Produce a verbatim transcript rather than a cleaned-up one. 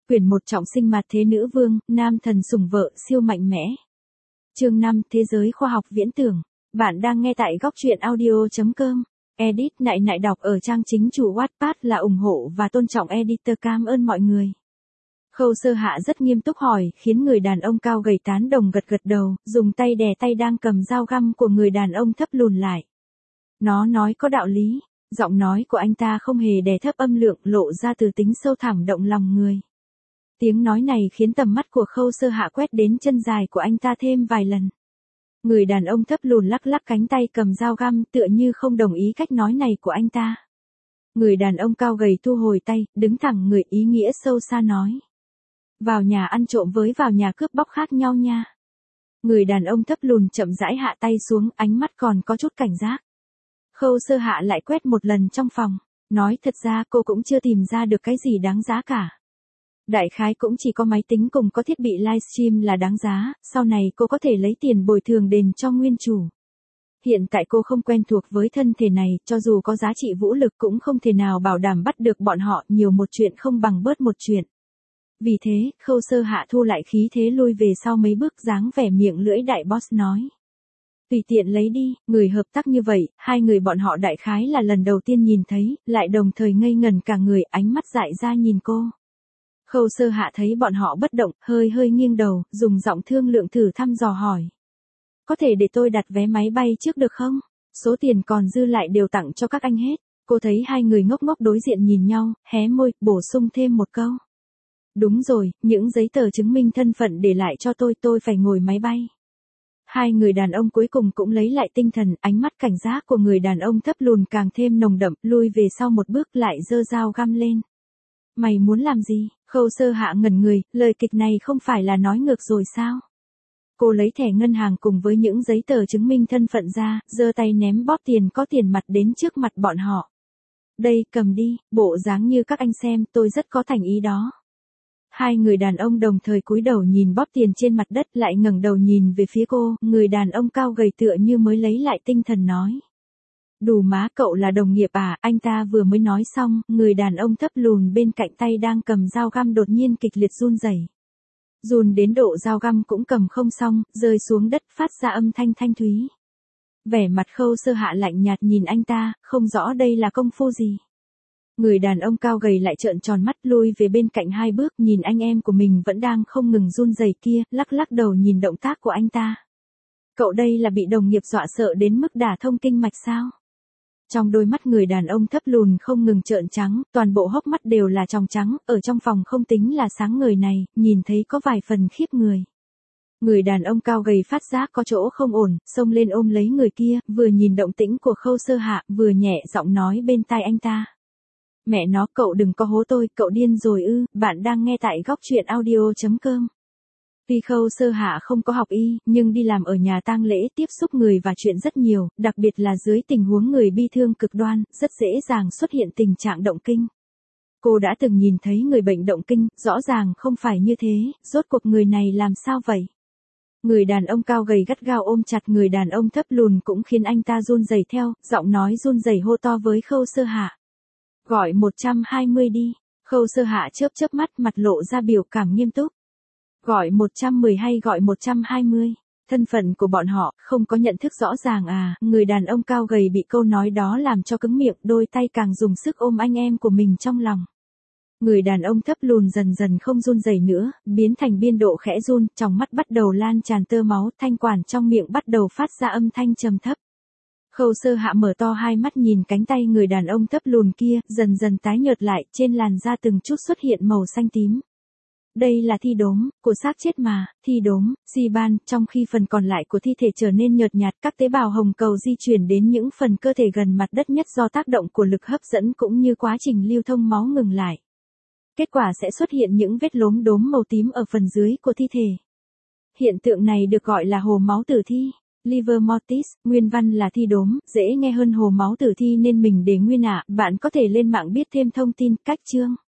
quyển một trọng sinh mặt thế nữ vương, nam thần sủng vợ, siêu mạnh mẽ. Chương năm, thế giới khoa học viễn tưởng. Bạn đang nghe tại góc truyện audio chấm com. Edit nại nại đọc ở trang chính chủ Wattpad là ủng hộ và tôn trọng editor, cảm ơn mọi người. Khâu Sơ Hạ rất nghiêm túc hỏi, khiến người đàn ông cao gầy tán đồng gật gật đầu, dùng tay đè tay đang cầm dao găm của người đàn ông thấp lùn lại. Nó nói có đạo lý, giọng nói của anh ta không hề đè thấp âm lượng, lộ ra từ tính sâu thẳm động lòng người. Tiếng nói này khiến tầm mắt của Khâu Sơ Hạ quét đến chân dài của anh ta thêm vài lần. Người đàn ông thấp lùn lắc lắc cánh tay cầm dao găm, tựa như không đồng ý cách nói này của anh ta. Người đàn ông cao gầy thu hồi tay, đứng thẳng người, ý nghĩa sâu xa nói. Vào nhà ăn trộm với vào nhà cướp bóc khác nhau nha. Người đàn ông thấp lùn chậm rãi hạ tay xuống, ánh mắt còn có chút cảnh giác. Khâu Sơ Hạ lại quét một lần trong phòng, nói thật ra cô cũng chưa tìm ra được cái gì đáng giá cả. Đại khái cũng chỉ có máy tính cùng có thiết bị livestream là đáng giá, sau này cô có thể lấy tiền bồi thường đền cho nguyên chủ. Hiện tại cô không quen thuộc với thân thể này, cho dù có giá trị vũ lực cũng không thể nào bảo đảm bắt được bọn họ, nhiều một chuyện không bằng bớt một chuyện. Vì thế, Khâu Sơ Hạ thu lại khí thế lui về sau mấy bước, dáng vẻ miệng lưỡi đại boss nói. Tùy tiện lấy đi, người hợp tác như vậy, hai người bọn họ đại khái là lần đầu tiên nhìn thấy, lại đồng thời ngây ngẩn cả người, ánh mắt dại ra nhìn cô. Khâu Sơ Hạ thấy bọn họ bất động, hơi hơi nghiêng đầu, dùng giọng thương lượng thử thăm dò hỏi. Có thể để tôi đặt vé máy bay trước được không? Số tiền còn dư lại đều tặng cho các anh hết. Cô thấy hai người ngốc ngốc đối diện nhìn nhau, hé môi, bổ sung thêm một câu. Đúng rồi, những giấy tờ chứng minh thân phận để lại cho tôi, tôi phải ngồi máy bay. Hai người đàn ông cuối cùng cũng lấy lại tinh thần, ánh mắt cảnh giác của người đàn ông thấp lùn càng thêm nồng đậm, lui về sau một bước lại giơ dao găm lên. Mày muốn làm gì? Khâu Sơ Hạ ngẩn người, lời kịch này không phải là nói ngược rồi sao? Cô lấy thẻ ngân hàng cùng với những giấy tờ chứng minh thân phận ra, giơ tay ném bóp tiền có tiền mặt đến trước mặt bọn họ. Đây, cầm đi, bộ dáng như các anh xem, tôi rất có thành ý đó. Hai người đàn ông đồng thời cúi đầu nhìn bóp tiền trên mặt đất, lại ngẩng đầu nhìn về phía cô, người đàn ông cao gầy tựa như mới lấy lại tinh thần nói. Đủ má, cậu là đồng nghiệp à? Anh ta vừa mới nói xong, người đàn ông thấp lùn bên cạnh tay đang cầm dao găm đột nhiên kịch liệt run rẩy. Run đến độ dao găm cũng cầm không xong, rơi xuống đất phát ra âm thanh thanh thúy. Vẻ mặt Khâu Sơ Hạ lạnh nhạt nhìn anh ta, không rõ đây là công phu gì. Người đàn ông cao gầy lại trợn tròn mắt, lui về bên cạnh hai bước, nhìn anh em của mình vẫn đang không ngừng run rẩy kia, lắc lắc đầu nhìn động tác của anh ta. Cậu đây là bị đồng nghiệp dọa sợ đến mức đả thông kinh mạch sao? Trong đôi mắt người đàn ông thấp lùn không ngừng trợn trắng, toàn bộ hốc mắt đều là tròng trắng, ở trong phòng không tính là sáng ngời này, nhìn thấy có vài phần khiếp người. Người đàn ông cao gầy phát giác có chỗ không ổn, xông lên ôm lấy người kia, vừa nhìn động tĩnh của Khâu Sơ Hạ, vừa nhẹ giọng nói bên tai anh ta. Mẹ nó, cậu đừng có hố tôi, cậu điên rồi ư? Bạn đang nghe tại góc truyện audio chấm com. Tuy Khâu Sơ Hạ không có học y, nhưng đi làm ở nhà tang lễ tiếp xúc người và chuyện rất nhiều, đặc biệt là dưới tình huống người bi thương cực đoan, rất dễ dàng xuất hiện tình trạng động kinh. Cô đã từng nhìn thấy người bệnh động kinh, rõ ràng không phải như thế, rốt cuộc người này làm sao vậy? Người đàn ông cao gầy gắt gao ôm chặt người đàn ông thấp lùn cũng khiến anh ta run rẩy theo, giọng nói run rẩy hô to với Khâu Sơ Hạ. Gọi một trăm hai mươi đi. Khâu Sơ Hạ chớp chớp mắt, mặt lộ ra biểu cảm nghiêm túc. Gọi một trăm mười hay gọi một trăm hai mươi? Thân phận của bọn họ không có nhận thức rõ ràng à? Người đàn ông cao gầy bị câu nói đó làm cho cứng miệng, đôi tay càng dùng sức ôm anh em của mình trong lòng. Người đàn ông thấp lùn dần dần không run rẩy nữa, biến thành biên độ khẽ run, trong mắt bắt đầu lan tràn tơ máu, thanh quản trong miệng bắt đầu phát ra âm thanh trầm thấp. Khâu Sơ Hạ mở to hai mắt nhìn cánh tay người đàn ông thấp lùn kia, dần dần tái nhợt lại, trên làn da từng chút xuất hiện màu xanh tím. Đây là thi đốm, của xác chết mà, thi đốm, si ban, trong khi phần còn lại của thi thể trở nên nhợt nhạt, các tế bào hồng cầu di chuyển đến những phần cơ thể gần mặt đất nhất do tác động của lực hấp dẫn cũng như quá trình lưu thông máu ngừng lại. Kết quả sẽ xuất hiện những vết lốm đốm màu tím ở phần dưới của thi thể. Hiện tượng này được gọi là hồ máu tử thi. Liver mortis, nguyên văn là thi đốm, dễ nghe hơn hồ máu tử thi nên mình để nguyên ạ, bạn có thể lên mạng biết thêm thông tin, cách chương.